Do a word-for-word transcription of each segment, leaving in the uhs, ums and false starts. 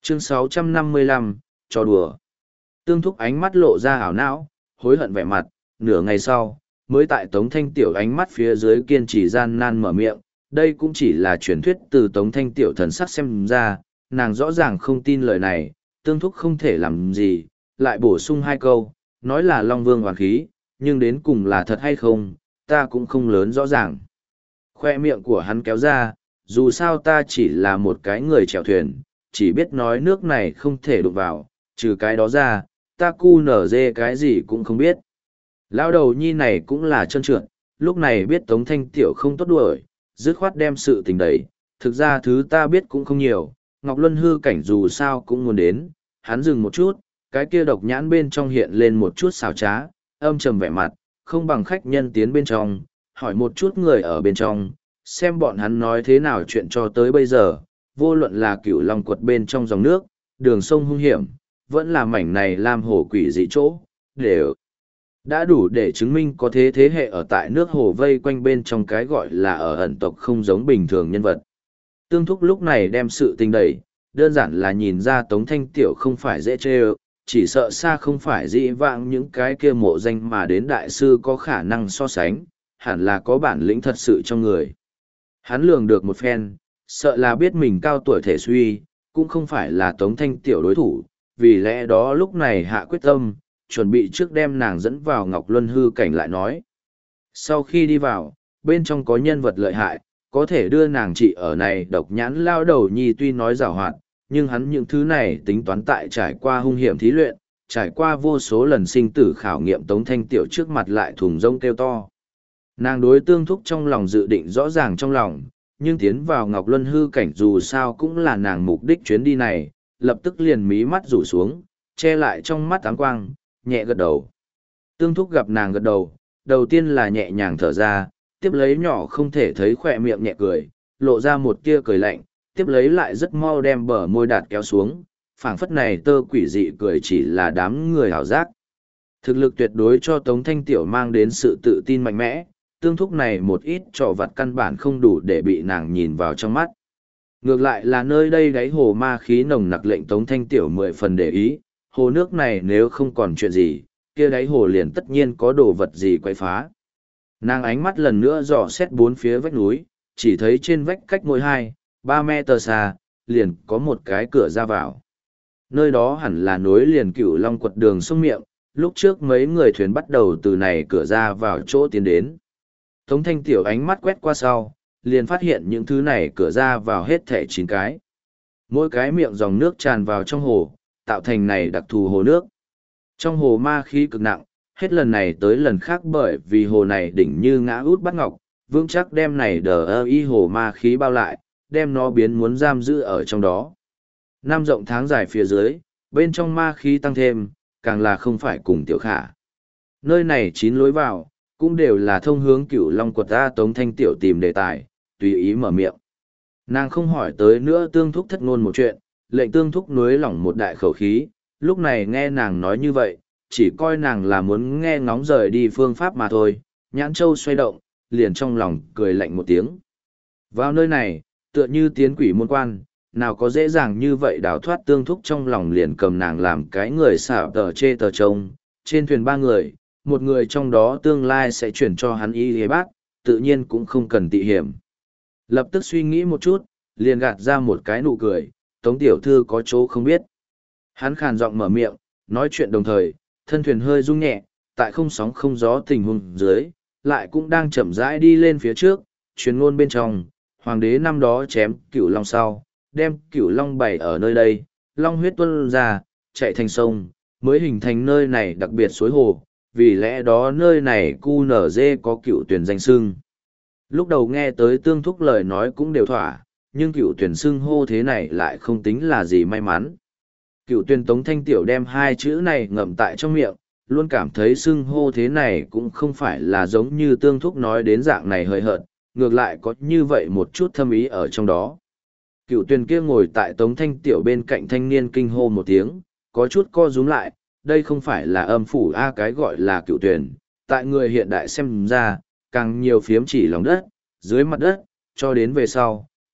Chương sáu trăm năm mươi lăm, trò đùa. Tương Thúc ánh mắt lộ ra ảo não, hối hận vẻ mặt, nửa ngày sau, mới tại Tống Thanh Tiểu ánh mắt phía dưới kiên trì gian nan mở miệng, đây cũng chỉ là truyền thuyết từ Tống Thanh Tiểu thần sắc xem ra, nàng rõ ràng không tin lời này, Tương Thúc không thể làm gì, lại bổ sung hai câu, nói là Long Vương hoàn khí, nhưng đến cùng là thật hay không, ta cũng không lớn rõ ràng. Khoe miệng của hắn kéo ra, dù sao ta chỉ là một cái người chèo thuyền, chỉ biết nói nước này không thể đụng vào, trừ cái đó ra, ta cu nở dê cái gì cũng không biết. Lão đầu nhi này cũng là trơn trượt, lúc này biết Tống Thanh Tiểu không tốt đuổi, dứt khoát đem sự tình đẩy, thực ra thứ ta biết cũng không nhiều, Ngọc Luân hư cảnh dù sao cũng muốn đến, hắn dừng một chút, cái kia độc nhãn bên trong hiện lên một chút xào trá, âm trầm vẻ mặt, không bằng khách nhân tiến bên trong, hỏi một chút người ở bên trong, xem bọn hắn nói thế nào chuyện cho tới bây giờ, vô luận là cửu long quật bên trong dòng nước, đường sông hung hiểm, vẫn là mảnh này lam hồ quỷ dị chỗ, đều đã đủ để chứng minh có thế thế hệ ở tại nước hồ vây quanh bên trong cái gọi là ở ẩn tộc không giống bình thường nhân vật. Tương Thúc lúc này đem sự tình đẩy, đơn giản là nhìn ra Tống Thanh Tiểu không phải dễ chê ơ, chỉ sợ xa không phải dĩ vãng những cái kia mộ danh mà đến đại sư có khả năng so sánh, hẳn là có bản lĩnh thật sự trong người. Hắn lường được một phen, sợ là biết mình cao tuổi thể suy, cũng không phải là Tống Thanh Tiểu đối thủ, vì lẽ đó lúc này hạ quyết tâm, chuẩn bị trước đem nàng dẫn vào Ngọc Luân hư cảnh lại nói. Sau khi đi vào, bên trong có nhân vật lợi hại, có thể đưa nàng trị ở này độc nhãn lao đầu nhi tuy nói giảo hoạt, nhưng hắn những thứ này tính toán tại trải qua hung hiểm thí luyện, trải qua vô số lần sinh tử khảo nghiệm Tống Thanh Tiểu trước mặt lại thùng rông kêu to. Nàng đối Tương Thúc trong lòng dự định rõ ràng trong lòng, nhưng tiến vào Ngọc Luân hư cảnh dù sao cũng là nàng mục đích chuyến đi này, lập tức liền mí mắt rủ xuống, che lại trong mắt áng quang, nhẹ gật đầu. Tương Thúc gặp nàng gật đầu, đầu tiên là nhẹ nhàng thở ra, tiếp lấy nhỏ không thể thấy khỏe miệng nhẹ cười, lộ ra một tia cười lạnh, tiếp lấy lại rất mau đem bờ môi đạt kéo xuống, phảng phất này tơ quỷ dị cười chỉ là đám người hảo giác. Thực lực tuyệt đối cho Tống Thanh Tiểu mang đến sự tự tin mạnh mẽ, Tương Thúc này một ít trò vặt căn bản không đủ để bị nàng nhìn vào trong mắt. Ngược lại là nơi đây đáy hồ ma khí nồng nặc lệnh Tống Thanh Tiểu mười phần để ý, hồ nước này nếu không còn chuyện gì, kia đáy hồ liền tất nhiên có đồ vật gì quay phá. Nàng ánh mắt lần nữa dò xét bốn phía vách núi, chỉ thấy trên vách cách mỗi hai, ba mét tờ xa, liền có một cái cửa ra vào. Nơi đó hẳn là nối liền Cửu Long quật đường sông miệng, lúc trước mấy người thuyền bắt đầu từ này cửa ra vào chỗ tiến đến. Tống Thanh Tiểu ánh mắt quét qua sau, liền phát hiện những thứ này cửa ra vào hết thẻ chín cái. Mỗi cái miệng dòng nước tràn vào trong hồ, tạo thành này đặc thù hồ nước. Trong hồ ma khí cực nặng, hết lần này tới lần khác bởi vì hồ này đỉnh như ngã út bắt ngọc, vững chắc đem này đờ ơ y hồ ma khí bao lại, đem nó biến muốn giam giữ ở trong đó. Năm rộng tháng dài phía dưới, bên trong ma khí tăng thêm, càng là không phải cùng tiểu khả. Nơi này chín lối vào, cũng đều là thông hướng Cửu Long quật ta. Tống Thanh Tiểu tìm đề tài, tùy ý mở miệng. Nàng không hỏi tới nữa Tương Thúc thất ngôn một chuyện, lệnh Tương Thúc nuối lỏng một đại khẩu khí, lúc này nghe nàng nói như vậy, chỉ coi nàng là muốn nghe ngóng rời đi phương pháp mà thôi, nhãn châu xoay động, liền trong lòng cười lạnh một tiếng. Vào nơi này, tựa như tiến quỷ môn quan, nào có dễ dàng như vậy đào thoát. Tương Thúc trong lòng liền cầm nàng làm cái người xảo tờ chê tờ trông, trên thuyền ba người, một người trong đó tương lai sẽ chuyển cho hắn y hề bác, tự nhiên cũng không cần tị hiểm. Lập tức suy nghĩ một chút, liền gạt ra một cái nụ cười, Tống tiểu thư có chỗ không biết. Hắn khàn giọng mở miệng, nói chuyện đồng thời, thân thuyền hơi rung nhẹ, tại không sóng không gió tình huống dưới, lại cũng đang chậm rãi đi lên phía trước, truyền ngôn bên trong, hoàng đế năm đó chém Cửu Long sau, đem Cửu Long bày ở nơi đây, long huyết tuôn ra, chạy thành sông, mới hình thành nơi này đặc biệt suối hồ, vì lẽ đó nơi này cu nở dê có Cửu Tuyển danh xưng. Lúc đầu nghe tới Tương Thúc lời nói cũng đều thỏa, nhưng Cửu Tuyển xưng hô thế này lại không tính là gì may mắn. Cửu Tuyển Tống Thanh Tiểu đem hai chữ này ngậm tại trong miệng, luôn cảm thấy xưng hô thế này cũng không phải là giống như Tương Thúc nói đến dạng này hơi hợt, ngược lại có như vậy một chút thâm ý ở trong đó. Cửu Tuyển kia ngồi tại Tống Thanh Tiểu bên cạnh thanh niên kinh hô một tiếng, có chút co rúm lại, đây không phải là âm phủ a cái gọi là Cửu Tuyển, tại người hiện đại xem ra, càng nhiều phiếm chỉ lòng đất, dưới mặt đất, cho đến về sau,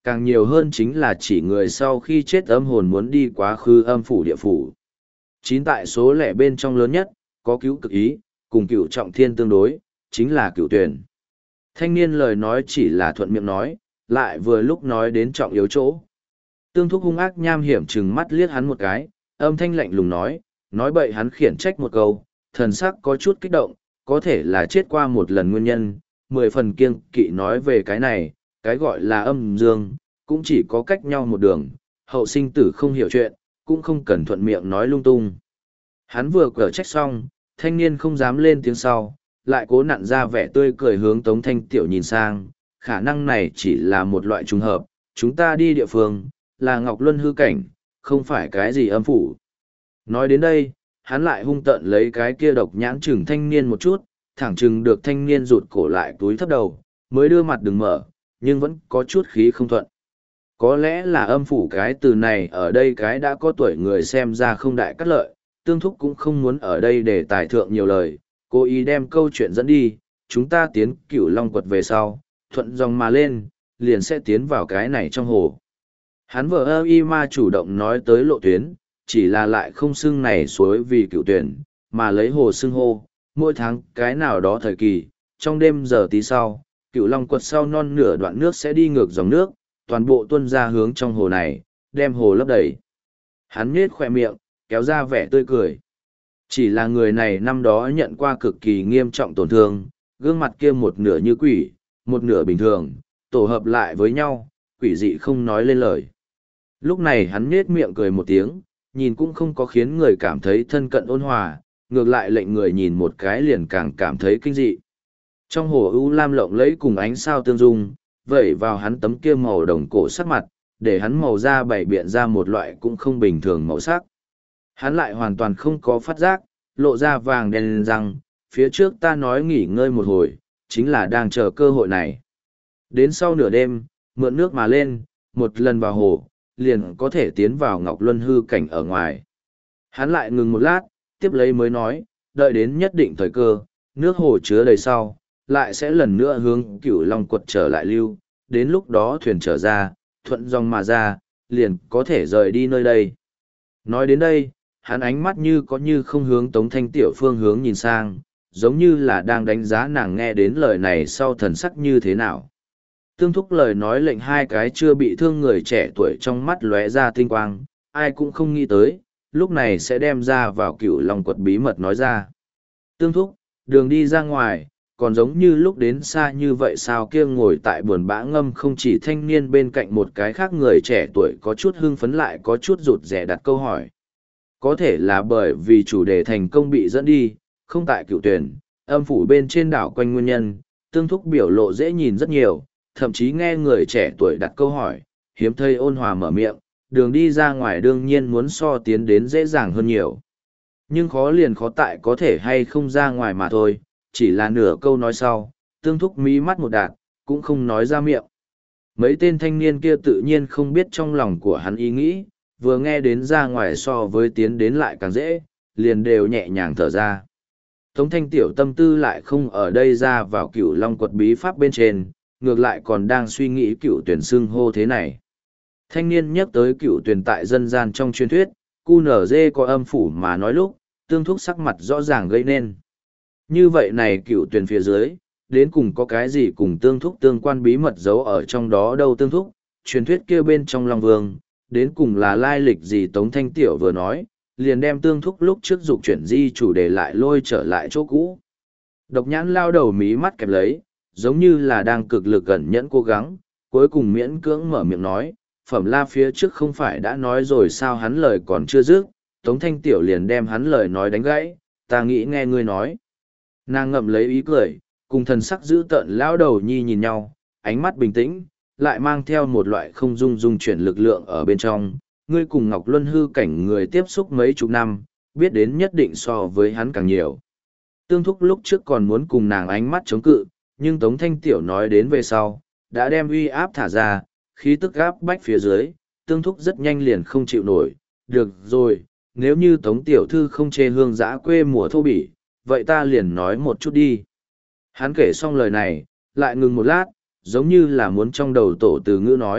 càng nhiều hơn chính là chỉ người sau khi chết âm hồn muốn đi quá khứ âm phủ địa phủ. Chín tại số lẻ bên trong lớn nhất, có cứu cực ý, cùng cửu trọng thiên tương đối, chính là cửu tuyển. Thanh niên lời nói chỉ là thuận miệng nói, lại vừa lúc nói đến trọng yếu chỗ. Tương Thúc hung ác nham hiểm chừng mắt liếc hắn một cái, âm thanh lạnh lùng nói, nói bậy hắn khiển trách một câu, thần sắc có chút kích động, có thể là chết qua một lần nguyên nhân, mười phần kiêng kỵ nói về cái này, cái gọi là âm dương, cũng chỉ có cách nhau một đường, hậu sinh tử không hiểu chuyện, cũng không cần thuận miệng nói lung tung. Hắn vừa cở trách xong, thanh niên không dám lên tiếng sau, lại cố nặn ra vẻ tươi cười hướng Tống Thanh Tiểu nhìn sang, khả năng này chỉ là một loại trùng hợp, chúng ta đi địa phương, là Ngọc Luân hư cảnh, không phải cái gì âm phủ. Nói đến đây, hắn lại hung tợn lấy cái kia độc nhãn chừng thanh niên một chút, thẳng chừng được thanh niên rụt cổ lại túi thấp đầu, mới đưa mặt đừng mở, nhưng vẫn có chút khí không thuận. Có lẽ là âm phủ cái từ này ở đây cái đã có tuổi người xem ra không đại cắt lợi, Tương Thúc cũng không muốn ở đây để tài thượng nhiều lời, cố ý đem câu chuyện dẫn đi, chúng ta tiến Cửu Long quật về sau, thuận dòng mà lên, liền sẽ tiến vào cái này trong hồ. Hắn vợ ơ y ma chủ động nói tới lộ tuyến, chỉ là lại không xưng này suối vì cựu tuyển, mà lấy hồ xưng hô, mỗi tháng cái nào đó thời kỳ, trong đêm giờ tí sau, Cửu Long quật sau non nửa đoạn nước sẽ đi ngược dòng nước, toàn bộ tuân ra hướng trong hồ này, đem hồ lấp đầy. Hắn nhếch khỏe miệng, kéo ra vẻ tươi cười. Chỉ là người này năm đó nhận qua cực kỳ nghiêm trọng tổn thương, gương mặt kia một nửa như quỷ, một nửa bình thường, tổ hợp lại với nhau, quỷ dị không nói lên lời. Lúc này hắn nhếch miệng cười một tiếng, nhìn cũng không có khiến người cảm thấy thân cận ôn hòa, ngược lại lệnh người nhìn một cái liền càng cảm thấy kinh dị. Trong hồ ưu lam lộng lẫy cùng ánh sao tương dung, vẩy vào hắn tấm kia màu đồng cổ sắc mặt, để hắn màu da bảy biện ra một loại cũng không bình thường màu sắc. Hắn lại hoàn toàn không có phát giác, lộ ra vàng đen răng, phía trước ta nói nghỉ ngơi một hồi, chính là đang chờ cơ hội này. Đến sau nửa đêm, mượn nước mà lên, một lần vào hồ, liền có thể tiến vào Ngọc Luân hư cảnh ở ngoài. Hắn lại ngừng một lát, tiếp lấy mới nói, đợi đến nhất định thời cơ, nước hồ chứa đầy sau, lại sẽ lần nữa hướng Cửu Long quật trở lại lưu, đến lúc đó thuyền trở ra, thuận dòng mà ra, liền có thể rời đi nơi đây. Nói đến đây, hắn ánh mắt như có như không hướng Tống Thanh Tiểu phương hướng nhìn sang, giống như là đang đánh giá nàng nghe đến lời này sau thần sắc như thế nào. Tương Thúc lời nói lệnh hai cái chưa bị thương người trẻ tuổi trong mắt lóe ra tinh quang, ai cũng không nghĩ tới, lúc này sẽ đem ra vào Cửu Long quật bí mật nói ra. Tương Thúc, đường đi ra ngoài, còn giống như lúc đến xa như vậy sao kia ngồi tại buồn bã ngâm không chỉ thanh niên bên cạnh một cái khác người trẻ tuổi có chút hưng phấn lại có chút rụt rẻ đặt câu hỏi. Có thể là bởi vì chủ đề thành công bị dẫn đi, không tại cựu tuyển, âm phủ bên trên đảo quanh nguyên nhân, Tương Thúc biểu lộ dễ nhìn rất nhiều, thậm chí nghe người trẻ tuổi đặt câu hỏi, hiếm thấy ôn hòa mở miệng, đường đi ra ngoài đương nhiên muốn so tiến đến dễ dàng hơn nhiều. Nhưng khó liền khó tại có thể hay không ra ngoài mà thôi, chỉ là nửa câu nói sau, Tương Thúc mí mắt một đạt, cũng không nói ra miệng. Mấy tên thanh niên kia tự nhiên không biết trong lòng của hắn ý nghĩ, vừa nghe đến ra ngoài so với tiến đến lại càng dễ, liền đều nhẹ nhàng thở ra. Tống Thanh Tiểu tâm tư lại không ở đây ra vào Cửu Long quật bí pháp bên trên, ngược lại còn đang suy nghĩ cựu tuyển xưng hô thế này. Thanh niên nhắc tới cựu tuyển tại dân gian trong truyền thuyết, cu nở dê có âm phủ mà nói lúc, Tương Thúc sắc mặt rõ ràng gây nên. Như vậy này cựu tuyển phía dưới, đến cùng có cái gì cùng Tương Thúc tương quan bí mật giấu ở trong đó đâu Tương Thúc, truyền thuyết kia bên trong Long Vương, đến cùng là lai lịch gì Tống Thanh Tiểu vừa nói, liền đem Tương Thúc lúc trước dục chuyển di chủ đề lại lôi trở lại chỗ cũ. Độc nhãn lao đầu mí mắt kẹp lấy, giống như là đang cực lực gần nhẫn cố gắng, cuối cùng miễn cưỡng mở miệng nói, Phẩm La phía trước không phải đã nói rồi sao hắn lời còn chưa dứt, Tống Thanh Tiểu liền đem hắn lời nói đánh gãy, ta nghĩ nghe ngươi nói. Nàng ngậm lấy ý cười, cùng thần sắc giữ tợn lão đầu nhi nhìn nhau, ánh mắt bình tĩnh, lại mang theo một loại không dung dung chuyển lực lượng ở bên trong. Ngươi cùng Ngọc Luân hư cảnh người tiếp xúc mấy chục năm, biết đến nhất định so với hắn càng nhiều. Tương Thúc lúc trước còn muốn cùng nàng ánh mắt chống cự, nhưng Tống Thanh Tiểu nói đến về sau, đã đem uy áp thả ra, khí tức áp bách phía dưới, Tương Thúc rất nhanh liền không chịu nổi. Được rồi, nếu như Tống Tiểu Thư không chê hương giã quê mùa thô bỉ, vậy ta liền nói một chút đi. Hắn kể xong lời này, lại ngừng một lát, giống như là muốn trong đầu tổ từ ngữ nói,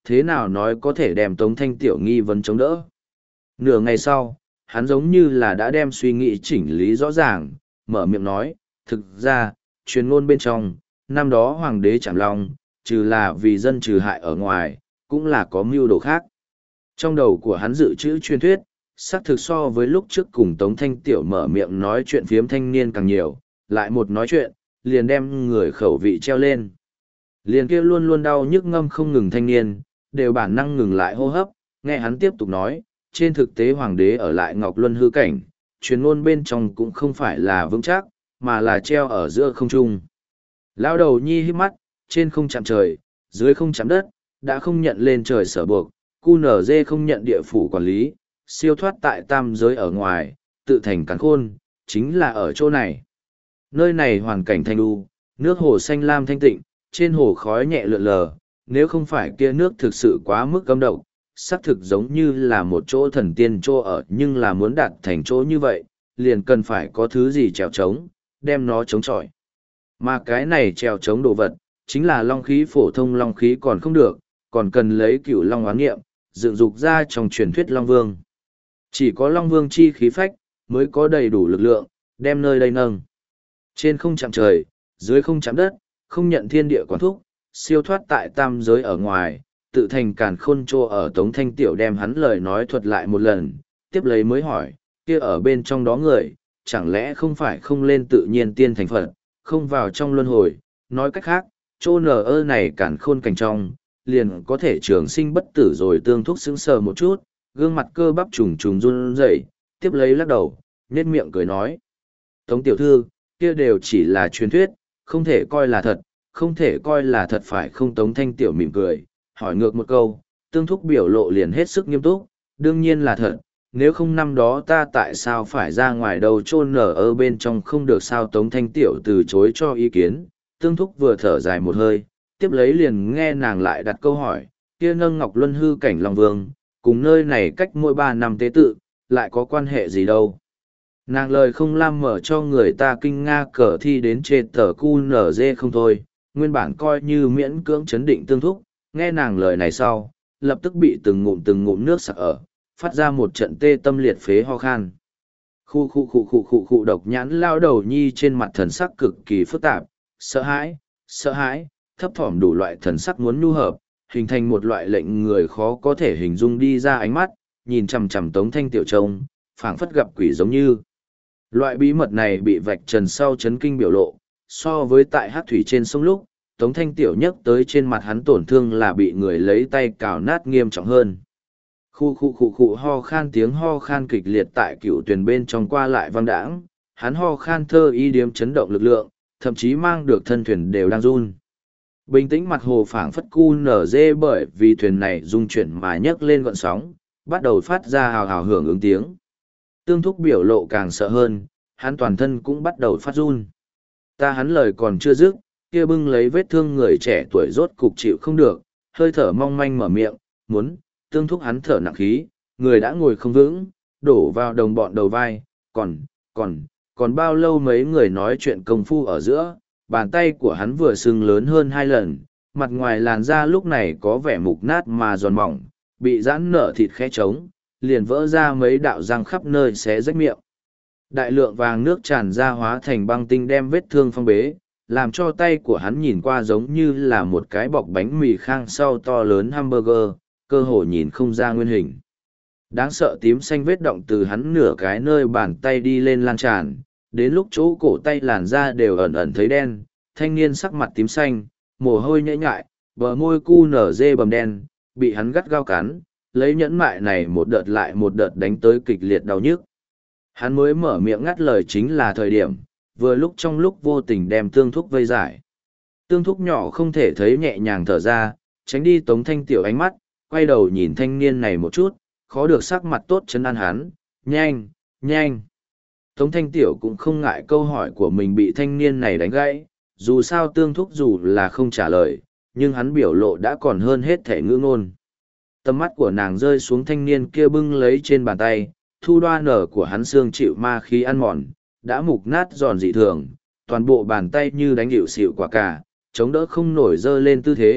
thế nào nói có thể đem Tống Thanh Tiểu nghi vấn chống đỡ. Nửa ngày sau, hắn giống như là đã đem suy nghĩ chỉnh lý rõ ràng, mở miệng nói, thực ra, truyền ngôn bên trong, năm đó hoàng đế Trảm Long, trừ là vì dân trừ hại ở ngoài, cũng là có mưu đồ khác. Trong đầu của hắn dự trữ truyền thuyết, xác thực so với lúc trước cùng Tống Thanh Tiểu mở miệng nói chuyện phiếm thanh niên càng nhiều, lại một nói chuyện, liền đem người khẩu vị treo lên. Liền kia luôn luôn đau nhức ngâm không ngừng thanh niên, đều bản năng ngừng lại hô hấp, nghe hắn tiếp tục nói, trên thực tế hoàng đế ở lại Ngọc Luân hư cảnh, truyền ngôn bên trong cũng không phải là vững chắc, mà là treo ở giữa không trung. Lão đầu nhi hít mắt, trên không chạm trời, dưới không chạm đất, đã không nhận lên trời sở buộc, cu nở dê không nhận địa phủ quản lý, siêu thoát tại tam giới ở ngoài, tự thành cắn khôn, chính là ở chỗ này. Nơi này hoàn cảnh thanh đu, nước hồ xanh lam thanh tịnh, trên hồ khói nhẹ lượn lờ, nếu không phải kia nước thực sự quá mức cấm độc, xác thực giống như là một chỗ thần tiên chỗ ở, nhưng là muốn đạt thành chỗ như vậy, liền cần phải có thứ gì trèo trống, đem nó chống chọi. Mà cái này trèo trống đồ vật, chính là long khí phổ thông long khí còn không được, còn cần lấy cửu long oán nghiệm, dựng dục ra trong truyền thuyết long vương. Chỉ có long vương chi khí phách, mới có đầy đủ lực lượng, đem nơi đây nâng. Trên không chạm trời, dưới không chạm đất, không nhận thiên địa quản thúc, siêu thoát tại tam giới ở ngoài, tự thành càn khôn trô ở Tống Thanh Tiểu đem hắn lời nói thuật lại một lần, tiếp lấy mới hỏi, kia ở bên trong đó người, chẳng lẽ không phải không lên tự nhiên tiên thành Phật, không vào trong luân hồi, nói cách khác, chỗ nở ơ này càn khôn cảnh trong, liền có thể trường sinh bất tử rồi. Tương Thúc sững sờ một chút, gương mặt cơ bắp trùng trùng run rẩy, tiếp lấy lắc đầu, nhếch miệng cười nói. Tống tiểu thư, kia đều chỉ là truyền thuyết, không thể coi là thật, không thể coi là thật phải không? Tống Thanh Tiểu mỉm cười, hỏi ngược một câu, Tương Thúc biểu lộ liền hết sức nghiêm túc, đương nhiên là thật, nếu không năm đó ta tại sao phải ra ngoài đầu chôn nở ở bên trong không được sao? Tống Thanh Tiểu từ chối cho ý kiến, Tương Thúc vừa thở dài một hơi, tiếp lấy liền nghe nàng lại đặt câu hỏi, kia nâng Ngọc Luân hư cảnh Long Vương, cùng nơi này cách mỗi ba năm tế tự, lại có quan hệ gì đâu? Nàng lời không lam mở cho người ta kinh nga cờ thi đến chê tờ cu nở dê không thôi, nguyên bản coi như miễn cưỡng chấn định Tương Thúc, nghe nàng lời này sau, lập tức bị từng ngụm từng ngụm nước sặc ở, phát ra một trận tê tâm liệt phế ho khan. Khu khu khu khu khu khu độc nhãn lao đầu nhi trên mặt thần sắc cực kỳ phức tạp, sợ hãi, sợ hãi, thấp thỏm đủ loại thần sắc muốn nhu hợp, hình thành một loại lệnh người khó có thể hình dung đi ra ánh mắt, nhìn chằm chằm Tống Thanh Tiểu trông, phảng phất gặp quỷ giống như. Loại bí mật này bị vạch trần sau chấn kinh biểu lộ, so với tại hát thủy trên sông lúc, Tống Thanh Tiểu nhắc tới trên mặt hắn tổn thương là bị người lấy tay cào nát nghiêm trọng hơn. Khu khu khu khu ho khan, tiếng ho khan kịch liệt tại cựu tuyền bên trong qua lại vang đãng, hắn ho khan thơ y điếm chấn động lực lượng, thậm chí mang được thân thuyền đều đang run. Bình tĩnh mặt hồ phảng phất cu nở dê bởi vì thuyền này rung chuyển mà nhấc lên gọn sóng, bắt đầu phát ra hào hào hưởng ứng tiếng. Tương Thúc biểu lộ càng sợ hơn, hắn toàn thân cũng bắt đầu phát run. Ta hắn lời còn chưa dứt, kia bưng lấy vết thương người trẻ tuổi rốt cục chịu không được, hơi thở mong manh mở miệng, muốn, Tương Thúc hắn thở nặng khí, người đã ngồi không vững, đổ vào đồng bọn đầu vai, còn, còn, còn bao lâu mấy người nói chuyện công phu ở giữa, bàn tay của hắn vừa sưng lớn hơn hai lần, mặt ngoài làn da lúc này có vẻ mục nát mà giòn mỏng, bị giãn nở thịt khẽ trống, liền vỡ ra mấy đạo răng khắp nơi xé rách miệng. Đại lượng vàng nước tràn ra hóa thành băng tinh đem vết thương phong bế, làm cho tay của hắn nhìn qua giống như là một cái bọc bánh mì khang sau to lớn hamburger, cơ hồ nhìn không ra nguyên hình. Đáng sợ tím xanh vết động từ hắn nửa cái nơi bàn tay đi lên lan tràn, đến lúc chỗ cổ tay làn da đều ẩn ẩn thấy đen, thanh niên sắc mặt tím xanh, mồ hôi nhễ nhại, bờ môi cu nở dê bầm đen, bị hắn gắt gao cắn, lấy nhẫn mại này một đợt lại một đợt đánh tới kịch liệt đau nhức. Hắn mới mở miệng ngắt lời chính là thời điểm, vừa lúc trong lúc vô tình đem Tương Thúc vây giải. Tương Thúc nhỏ không thể thấy nhẹ nhàng thở ra, tránh đi Tống Thanh Tiểu ánh mắt, quay đầu nhìn thanh niên này một chút, khó được sắc mặt tốt chấn an hắn, nhanh, nhanh. Tống Thanh Tiểu cũng không ngại câu hỏi của mình bị thanh niên này đánh gãy, dù sao Tương Thúc dù là không trả lời, nhưng hắn biểu lộ đã còn hơn hết thể ngữ ngôn. Tầm mắt của nàng rơi xuống thanh niên kia bưng lấy trên bàn tay, thu đoa nở của hắn xương chịu ma khí ăn mòn, đã mục nát giòn dị thường, toàn bộ bàn tay như đánh hiệu xịu quả cả, chống đỡ không nổi dơ lên tư thế,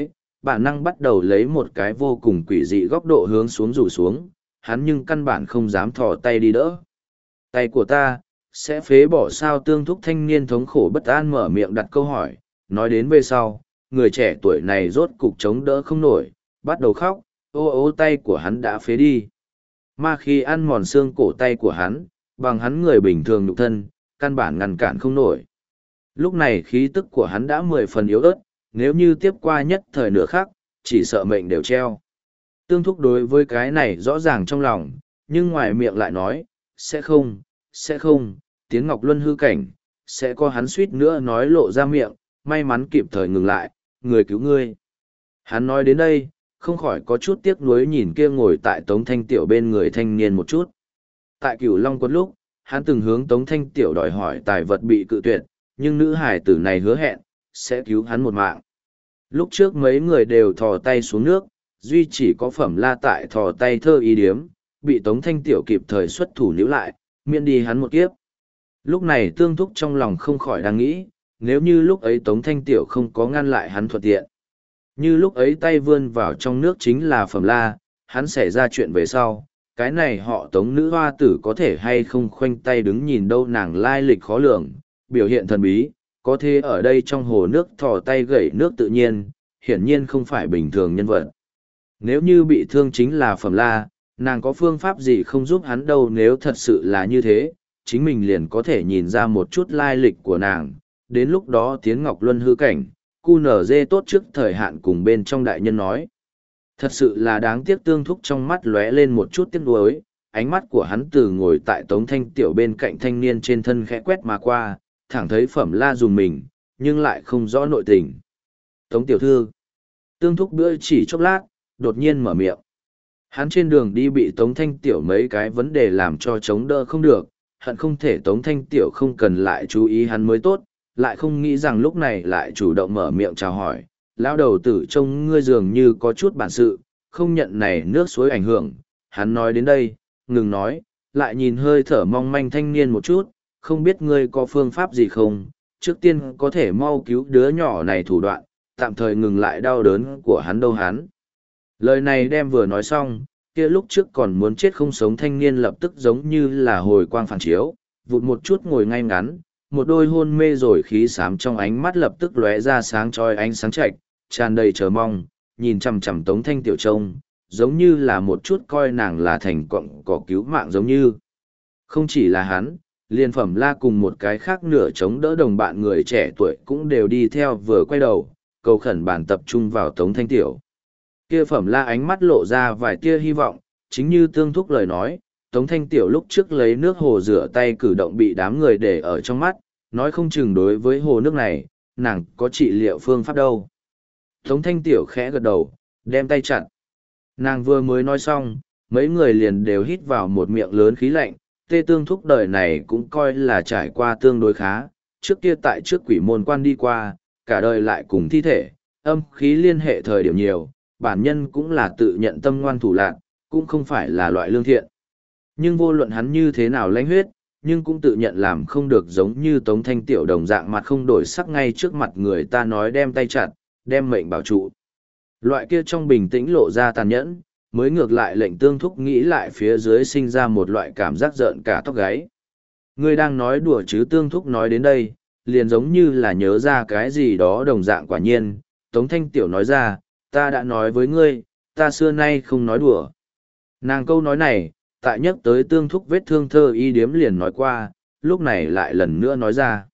bản năng bắt đầu lấy một cái vô cùng quỷ dị góc độ hướng xuống rủ xuống, hắn nhưng căn bản không dám thò tay đi đỡ. Tay của ta, sẽ phế bỏ sao? Tương Thúc thanh niên thống khổ bất an mở miệng đặt câu hỏi, nói đến về sau, người trẻ tuổi này rốt cục chống đỡ không nổi, bắt đầu khóc, ô ô tay của hắn đã phế đi. Ma khi ăn mòn xương cổ tay của hắn, bằng hắn người bình thường nhục thân, căn bản ngăn cản không nổi. Lúc này khí tức của hắn đã mười phần yếu ớt, nếu như tiếp qua nhất thời nửa khắc, chỉ sợ mệnh đều treo. Tương Thúc đối với cái này rõ ràng trong lòng, nhưng ngoài miệng lại nói, sẽ không, sẽ không, Tiến Ngọc Luân hư cảnh, sẽ có hắn suýt nữa nói lộ ra miệng, may mắn kịp thời ngừng lại, người cứu ngươi. Hắn nói đến đây, không khỏi có chút tiếc nuối nhìn kia ngồi tại Tống Thanh Tiểu bên người thanh niên một chút. Tại Cửu Long Quật lúc, hắn từng hướng Tống Thanh Tiểu đòi hỏi tài vật bị cự tuyệt, nhưng nữ hải tử này hứa hẹn, sẽ cứu hắn một mạng. Lúc trước mấy người đều thò tay xuống nước, duy chỉ có Phẩm La tại thò tay thơ ý điếm, bị Tống Thanh Tiểu kịp thời xuất thủ níu lại, miễn đi hắn một kiếp. Lúc này Tương Thúc trong lòng không khỏi đang nghĩ, nếu như lúc ấy Tống Thanh Tiểu không có ngăn lại hắn thuận tiện. Như lúc ấy tay vươn vào trong nước chính là Phẩm La, hắn xảy ra chuyện về sau, cái này họ Tống nữ hoa tử có thể hay không khoanh tay đứng nhìn đâu, nàng lai lịch khó lường, biểu hiện thần bí, có thể ở đây trong hồ nước thò tay gẩy nước tự nhiên, hiển nhiên không phải bình thường nhân vật. Nếu như bị thương chính là Phẩm La, nàng có phương pháp gì không giúp hắn đâu, nếu thật sự là như thế, chính mình liền có thể nhìn ra một chút lai lịch của nàng, đến lúc đó Tiến Ngọc Luân hư cảnh, cu nở dê tốt trước thời hạn cùng bên trong đại nhân nói. Thật sự là đáng tiếc. Tương Thúc trong mắt lóe lên một chút tiếc nuối, ánh mắt của hắn từ ngồi tại Tống Thanh Tiểu bên cạnh thanh niên trên thân khẽ quét mà qua, thẳng thấy Phẩm La dùng mình, nhưng lại không rõ nội tình. Tống Tiểu Thư. Tương Thúc bữa chỉ chốc lát, đột nhiên mở miệng. Hắn trên đường đi bị Tống Thanh Tiểu mấy cái vấn đề làm cho chống đỡ không được, hận không thể Tống Thanh Tiểu không cần lại chú ý hắn mới tốt, lại không nghĩ rằng lúc này lại chủ động mở miệng chào hỏi. Lão đầu tử trông ngươi dường như có chút bản sự, không nhận này nước suối ảnh hưởng. Hắn nói đến đây, ngừng nói, lại nhìn hơi thở mong manh thanh niên một chút, không biết ngươi có phương pháp gì không, trước tiên có thể mau cứu đứa nhỏ này thủ đoạn, tạm thời ngừng lại đau đớn của hắn đâu hắn. Lời này đem vừa nói xong, kia lúc trước còn muốn chết không sống thanh niên lập tức giống như là hồi quang phản chiếu, vụt một chút ngồi ngay ngắn, một đôi hôn mê rồi khí xám trong ánh mắt lập tức lóe ra sáng trói ánh sáng chạch, tràn đầy chờ mong, nhìn chằm chằm Tống Thanh Tiểu trông, giống như là một chút coi nàng là thành cọng cỏ cứu mạng giống như. Không chỉ là hắn, liên Phẩm La cùng một cái khác nửa chống đỡ đồng bạn người trẻ tuổi cũng đều đi theo vừa quay đầu, cầu khẩn bản tập trung vào Tống Thanh Tiểu. Kia Phẩm La ánh mắt lộ ra vài tia hy vọng, chính như Tương Thúc lời nói, Tống Thanh Tiểu lúc trước lấy nước hồ rửa tay cử động bị đám người để ở trong mắt, nói không chừng đối với hồ nước này, nàng có trị liệu phương pháp đâu. Tống Thanh Tiểu khẽ gật đầu, đem tay chặn. Nàng vừa mới nói xong, mấy người liền đều hít vào một miệng lớn khí lạnh, Tê Tương Thúc đời này cũng coi là trải qua tương đối khá, trước kia tại trước quỷ môn quan đi qua, cả đời lại cùng thi thể, âm khí liên hệ thời điểm nhiều, bản nhân cũng là tự nhận tâm ngoan thủ lạc, cũng không phải là loại lương thiện. Nhưng vô luận hắn như thế nào lãnh huyết, nhưng cũng tự nhận làm không được giống như Tống Thanh Tiểu đồng dạng mặt không đổi sắc ngay trước mặt người ta nói đem tay chặt, đem mệnh bảo trụ. Loại kia trong bình tĩnh lộ ra tàn nhẫn, mới ngược lại lệnh Tương Thúc nghĩ lại phía dưới sinh ra một loại cảm giác rợn cả tóc gáy. Ngươi đang nói đùa chứ? Tương Thúc nói đến đây, liền giống như là nhớ ra cái gì đó đồng dạng. Quả nhiên, Tống Thanh Tiểu nói ra, ta đã nói với ngươi, ta xưa nay không nói đùa. Nàng câu nói này, tại nhắc tới Tương Thúc vết thương thơ y điếm liền nói qua, lúc này lại lần nữa nói ra.